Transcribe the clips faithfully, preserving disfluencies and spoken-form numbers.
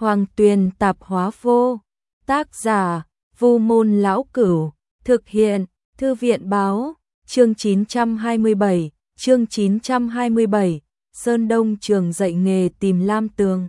Hoàng Tuyền Tạp Hóa Vô. Tác giả: Vu Môn Lão Cửu. Thực hiện: Thư viện báo. Chương chín trăm hai mươi bảy. Chương chín trăm hai mươi bảy. Sơn Đông trường dạy nghề tìm lam tường.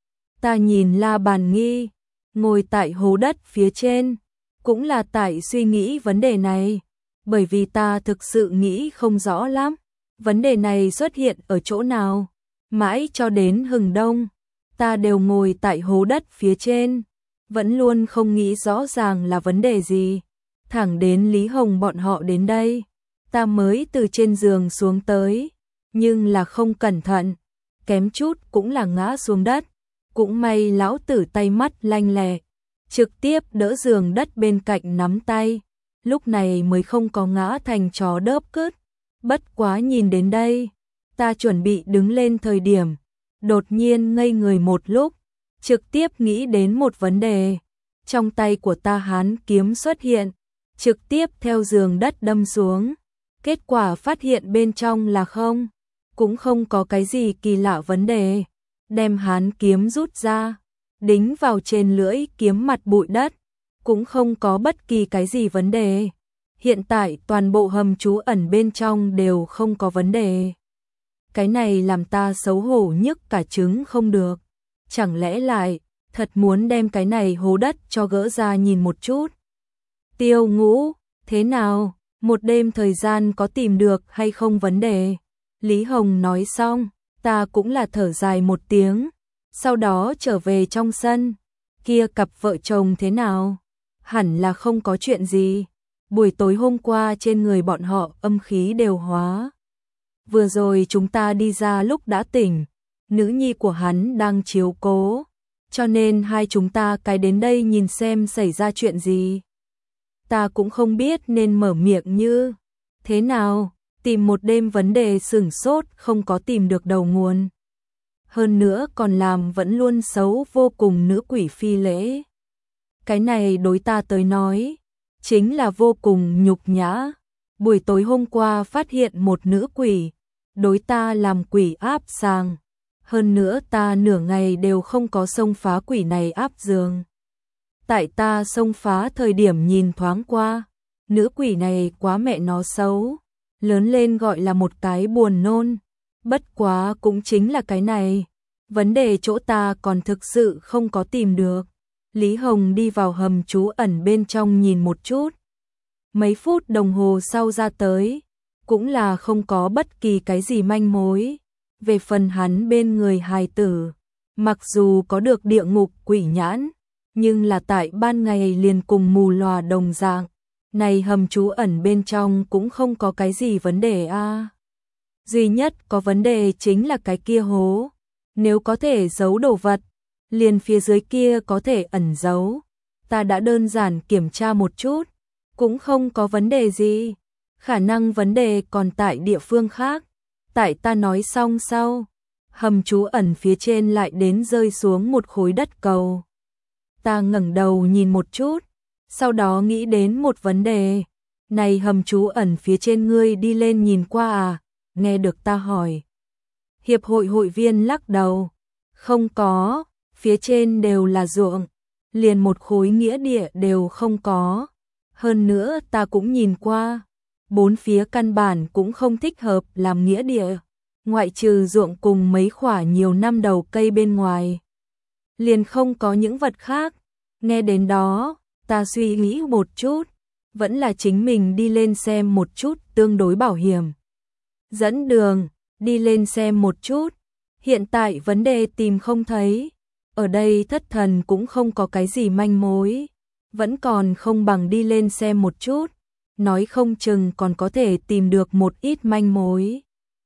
Ta nhìn La Bàn Nghi ngồi tại hố đất phía trên, cũng là tại suy nghĩ vấn đề này, bởi vì ta thực sự nghĩ không rõ lắm, vấn đề này xuất hiện ở chỗ nào. Mãi cho đến hừng đông, ta đều ngồi tại hố đất phía trên, vẫn luôn không nghĩ rõ ràng là vấn đề gì. Thẳng đến Lý Hồng bọn họ đến đây, ta mới từ trên giường xuống tới, nhưng là không cẩn thận, kém chút cũng là ngã xuống đất. Cũng may lão tử tay mắt lanh lẹ, trực tiếp đỡ giường đất bên cạnh nắm tay, lúc này mới không có ngã thành chó đớp cứt. Bất quá nhìn đến đây, ta chuẩn bị đứng lên thời điểm, đột nhiên ngây người một lúc, trực tiếp nghĩ đến một vấn đề. Trong tay của ta hán kiếm xuất hiện, trực tiếp theo giường đất đâm xuống, kết quả phát hiện bên trong là không, cũng không có cái gì kỳ lạ vấn đề. Đem hán kiếm rút ra, đính vào trên lưỡi kiếm mặt bụi đất, cũng không có bất kỳ cái gì vấn đề. Hiện tại toàn bộ hầm trú ẩn bên trong đều không có vấn đề. Cái này làm ta xấu hổ nhức cả trứng không được. Chẳng lẽ lại thật muốn đem cái này hố đất cho gỡ ra nhìn một chút. Tiêu Ngũ, thế nào? Một đêm thời gian có tìm được hay không vấn đề? Lý Hồng nói xong, ta cũng là thở dài một tiếng, sau đó trở về trong sân. Kia cặp vợ chồng thế nào? Hẳn là không có chuyện gì. Buổi tối hôm qua trên người bọn họ âm khí đều hóa. Vừa rồi chúng ta đi ra lúc đã tỉnh, nữ nhi của hắn đang chiếu cố, cho nên hai chúng ta cái đến đây nhìn xem xảy ra chuyện gì. Ta cũng không biết nên mở miệng như thế nào. Tìm một đêm vấn đề sửng sốt không có tìm được đầu nguồn. Hơn nữa còn làm vẫn luôn xấu vô cùng nữ quỷ phi lễ. Cái này đối ta tới nói, chính là vô cùng nhục nhã. Buổi tối hôm qua phát hiện một nữ quỷ, đối ta làm quỷ áp sàng. Hơn nữa ta nửa ngày đều không có xông phá quỷ này áp giường. Tại ta xông phá thời điểm nhìn thoáng qua, nữ quỷ này quá mẹ nó xấu. Lớn lên gọi là một cái buồn nôn. Bất quá cũng chính là cái này. Vấn đề chỗ ta còn thực sự không có tìm được. Lý Hồng đi vào hầm trú ẩn bên trong nhìn một chút. Mấy phút đồng hồ sau ra tới, cũng là không có bất kỳ cái gì manh mối. Về phần hắn bên người hài tử, mặc dù có được địa ngục quỷ nhãn, nhưng là tại ban ngày liền cùng mù lòa đồng dạng. Này hầm trú ẩn bên trong cũng không có cái gì vấn đề a. À. Duy nhất có vấn đề chính là cái kia hố. Nếu có thể giấu đồ vật, liền phía dưới kia có thể ẩn giấu. Ta đã đơn giản kiểm tra một chút, cũng không có vấn đề gì. Khả năng vấn đề còn tại địa phương khác. Tại ta nói xong sau, hầm trú ẩn phía trên lại đến rơi xuống một khối đất cầu. Ta ngẩng đầu nhìn một chút, sau đó nghĩ đến một vấn đề. Này hầm trú ẩn phía trên ngươi đi lên nhìn qua à? Nghe được ta hỏi. Hiệp hội hội viên lắc đầu. Không có, phía trên đều là ruộng, liền một khối nghĩa địa đều không có. Hơn nữa ta cũng nhìn qua, bốn phía căn bản cũng không thích hợp làm nghĩa địa. Ngoại trừ ruộng cùng mấy khỏa nhiều năm đầu cây bên ngoài, liền không có những vật khác. Nghe đến đó, ta suy nghĩ một chút, vẫn là chính mình đi lên xem một chút tương đối bảo hiểm. Dẫn đường, đi lên xem một chút. Hiện tại vấn đề tìm không thấy, ở đây thất thần cũng không có cái gì manh mối, vẫn còn không bằng đi lên xem một chút, nói không chừng còn có thể tìm được một ít manh mối.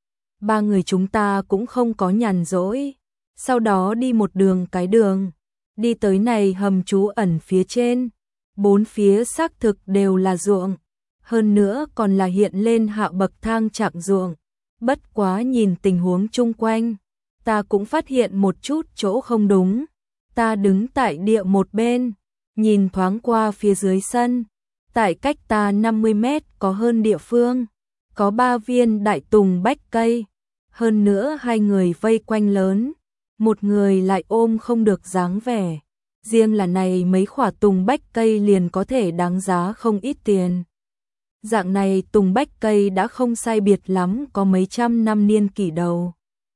Ba người chúng ta cũng không có nhàn rỗi, sau đó đi một đường cái đường, đi tới này hầm trú ẩn phía trên. Bốn phía xác thực đều là ruộng, hơn nữa còn là hiện lên hạ bậc thang chặng ruộng. Bất quá nhìn tình huống chung quanh, ta cũng phát hiện một chút chỗ không đúng. Ta đứng tại địa một bên, nhìn thoáng qua phía dưới sân, tại cách ta năm mươi mét có hơn địa phương, có ba viên đại tùng bách cây, hơn nữa hai người vây quanh lớn, một người lại ôm không được dáng vẻ. Riêng là này mấy khỏa tùng bách cây liền có thể đáng giá không ít tiền. Dạng này tùng bách cây đã không sai biệt lắm có mấy trăm năm niên kỷ đầu.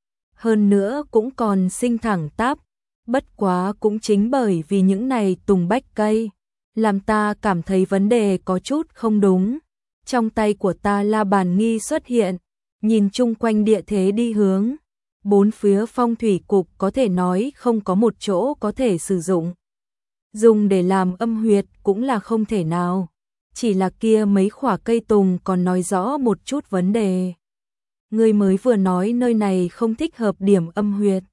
Hơn nữa cũng còn sinh thẳng tắp, bất quá cũng chính bởi vì những này tùng bách cây, làm ta cảm thấy vấn đề có chút không đúng. Trong tay của ta la bàn nghi xuất hiện, nhìn chung quanh địa thế đi hướng. Bốn phía phong thủy cục có thể nói không có một chỗ có thể sử dụng. Dùng để làm âm huyệt cũng là không thể nào. Chỉ là kia mấy khỏa cây tùng còn nói rõ một chút vấn đề. Người mới vừa nói nơi này không thích hợp điểm âm huyệt.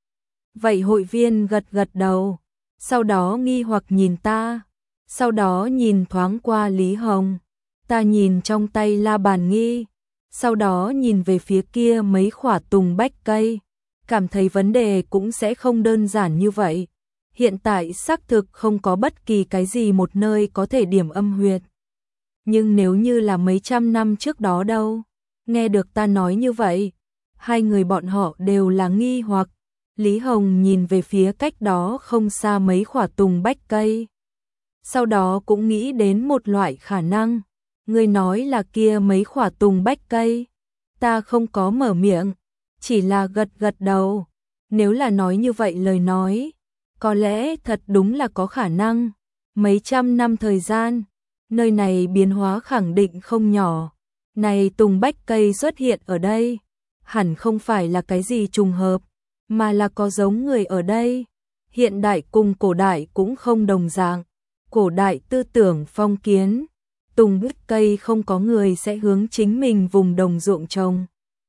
Vậy hội viên gật gật đầu, sau đó nghi hoặc nhìn ta, sau đó nhìn thoáng qua Lý Hồng. Ta nhìn trong tay la bàn nghi, sau đó nhìn về phía kia mấy khỏa tùng bách cây, cảm thấy vấn đề cũng sẽ không đơn giản như vậy. Hiện tại xác thực không có bất kỳ cái gì một nơi có thể điểm âm huyệt. Nhưng nếu như là mấy trăm năm trước đó đâu? Nghe được ta nói như vậy, hai người bọn họ đều là nghi hoặc. Lý Hồng nhìn về phía cách đó không xa mấy khỏa tùng bách cây. Sau đó cũng nghĩ đến một loại khả năng. Người nói là kia mấy khỏa tùng bách cây. Ta không có mở miệng, chỉ là gật gật đầu. Nếu là nói như vậy lời nói, có lẽ thật đúng là có khả năng. Mấy trăm năm thời gian, nơi này biến hóa khẳng định không nhỏ. Này tùng bách cây xuất hiện ở đây, hẳn không phải là cái gì trùng hợp, mà là có giống người ở đây. Hiện đại cùng cổ đại cũng không đồng dạng. Cổ đại tư tưởng phong kiến, tùng bách cây không có người sẽ hướng chính mình vùng đồng ruộng trồng.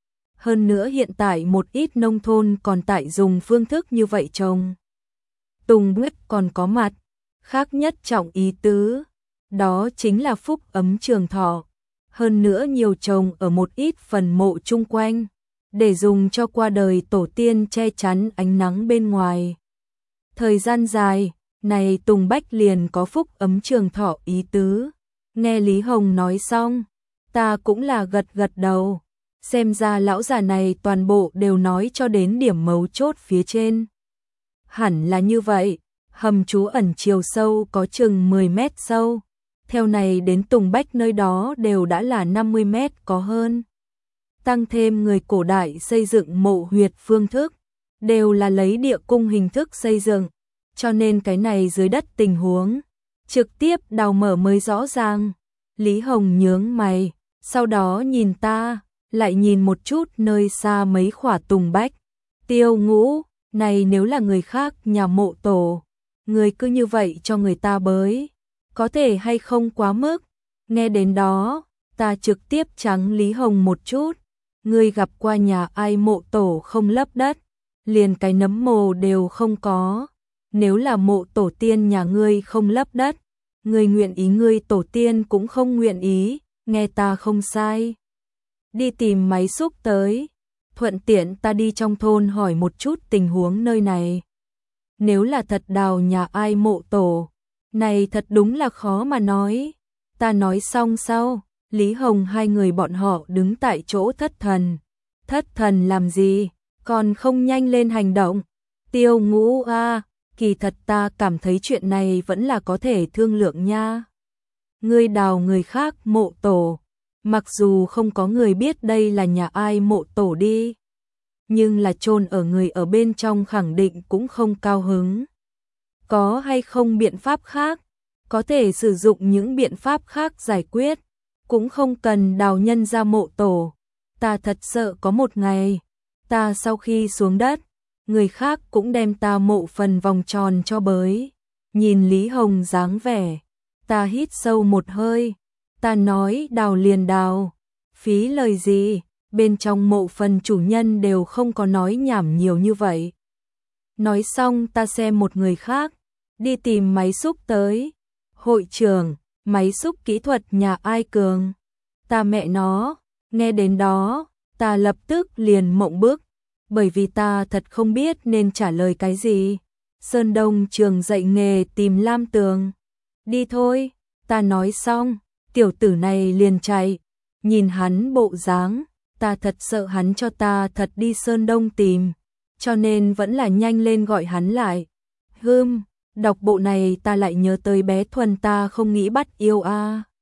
Hơn nữa hiện tại một ít nông thôn còn tại dùng phương thức như vậy trồng. Tùng bách còn có mặt khác nhất trọng ý tứ, đó chính là phúc ấm trường thọ. Hơn nữa nhiều trồng ở một ít phần mộ chung quanh, để dùng cho qua đời tổ tiên che chắn ánh nắng bên ngoài. Thời gian dài, này tùng bách liền có phúc ấm trường thọ ý tứ. Nghe Lý Hồng nói xong, ta cũng là gật gật đầu. Xem ra lão già này toàn bộ đều nói cho đến điểm mấu chốt phía trên. Hẳn là như vậy, hầm trú ẩn chiều sâu có chừng mười mét sâu. Theo này đến tùng bách nơi đó đều đã là năm mươi mét có hơn. Tăng thêm người cổ đại xây dựng mộ huyệt phương thức, đều là lấy địa cung hình thức xây dựng. Cho nên cái này dưới đất tình huống, trực tiếp đào mở mới rõ ràng. Lý Hồng nhướng mày, sau đó nhìn ta, lại nhìn một chút nơi xa mấy khỏa tùng bách. Tiêu Ngũ, này nếu là người khác nhà mộ tổ, người cứ như vậy cho người ta bới, có thể hay không quá mức. Nghe đến đó, ta trực tiếp trắng Lý Hồng một chút. Ngươi gặp qua nhà ai mộ tổ không lấp đất, liền cái nấm mồ đều không có. Nếu là mộ tổ tiên nhà ngươi không lấp đất, ngươi nguyện ý ngươi tổ tiên cũng không nguyện ý, nghe ta không sai. Đi tìm máy xúc tới, thuận tiện ta đi trong thôn hỏi một chút tình huống nơi này. Nếu là thật đào nhà ai mộ tổ, này thật đúng là khó mà nói. Ta nói xong sau, Lý Hồng hai người bọn họ đứng tại chỗ thất thần. Thất thần làm gì, còn không nhanh lên hành động. Tiêu Ngũ a, kỳ thật ta cảm thấy chuyện này vẫn là có thể thương lượng nha. Ngươi đào người khác mộ tổ, mặc dù không có người biết đây là nhà ai mộ tổ đi, nhưng là chôn ở người ở bên trong khẳng định cũng không cao hứng. Có hay không biện pháp khác, có thể sử dụng những biện pháp khác giải quyết, cũng không cần đào nhân ra mộ tổ. Ta thật sợ có một ngày, ta sau khi xuống đất, người khác cũng đem ta mộ phần vòng tròn cho bới. Nhìn Lý Hồng dáng vẻ, ta hít sâu một hơi, ta nói đào liền đào, phí lời gì, bên trong mộ phần chủ nhân đều không có nói nhảm nhiều như vậy. Nói xong ta xem một người khác, đi tìm máy xúc tới. Hội trưởng, máy xúc kỹ thuật nhà ai cường? Ta mẹ nó, nghe đến đó, ta lập tức liền mộng bức, bởi vì ta thật không biết nên trả lời cái gì. Sơn Đông trường dạy nghề tìm Lam Tường. Đi thôi, ta nói xong, tiểu tử này liền chạy. Nhìn hắn bộ dáng, ta thật sợ hắn cho ta thật đi Sơn Đông tìm. cho nên vẫn là nhanh lên gọi hắn lại. Hừm, đọc bộ này ta lại nhớ tới bé Thuần ta không nghĩ bắt yêu a.